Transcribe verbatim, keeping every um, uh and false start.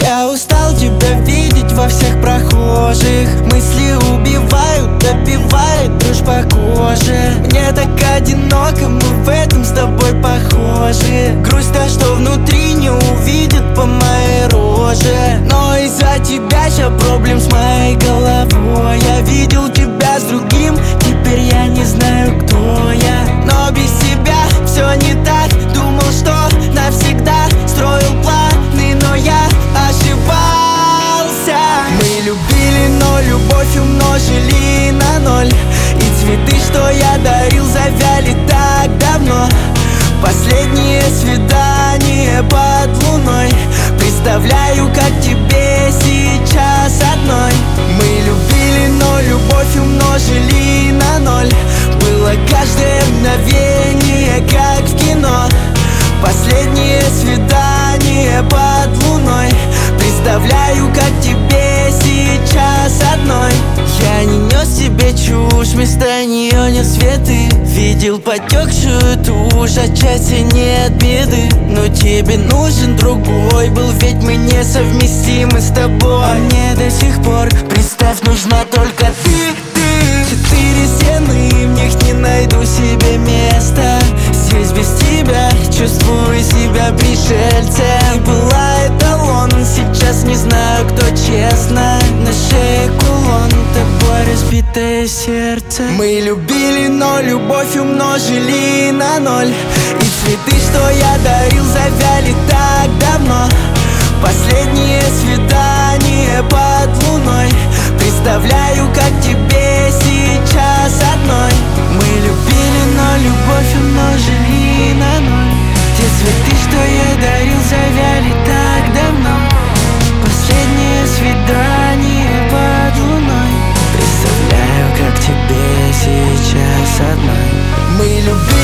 Я устал тебя видеть во всех прохожих. Мысли убивают, добивает дрожь по коже. Мне так одиноко, мы в этом с тобой похожи. Грусть та, что внутри, не увидит по моей роже. Но из-за тебя ща проблем с моей головой. Я видел тебя с другим, теперь я не знаю, кто я. Но без тебя все не так. Думал, что навсегда строил планы, но я ошибался. Мы любили, но любовь умножили на ноль. И цветы, что я дарил, завяли так давно. Последнее свидание под луной. Представляю, как тебе сейчас одной. Мы любили, но любовь умножили на ноль. Было каждое мгновение, как в кино. Последнее свидание под луной. Представляю, как тебе сейчас одной. Я не нес тебе чушь, вместо нее нет светы. Видел потекшую тушь, отчасти нет беды. Но тебе нужен другой был, ведь мы несовместимы с тобой. А мне до сих пор, представь, нужна только ты, ты. Четыре стены, в них не найду себе места. Здесь без тебя чувствую себя пришельцем. Была эталон, сейчас не знаю, кто честно. На шее кулон, тобой разбитое сердце. Мы любили, но любовь умножили на ноль. И цветы, что я дарил, завяли так давно. Последнее свидание под луной. Представляю, как тебе сейчас одной. Мы любили, но любовь умножили на ноль. Те цветы, что я дарил, завяли так давно. Последнее свидание под луной. Представляю, как тебе сейчас одной. Мы любили.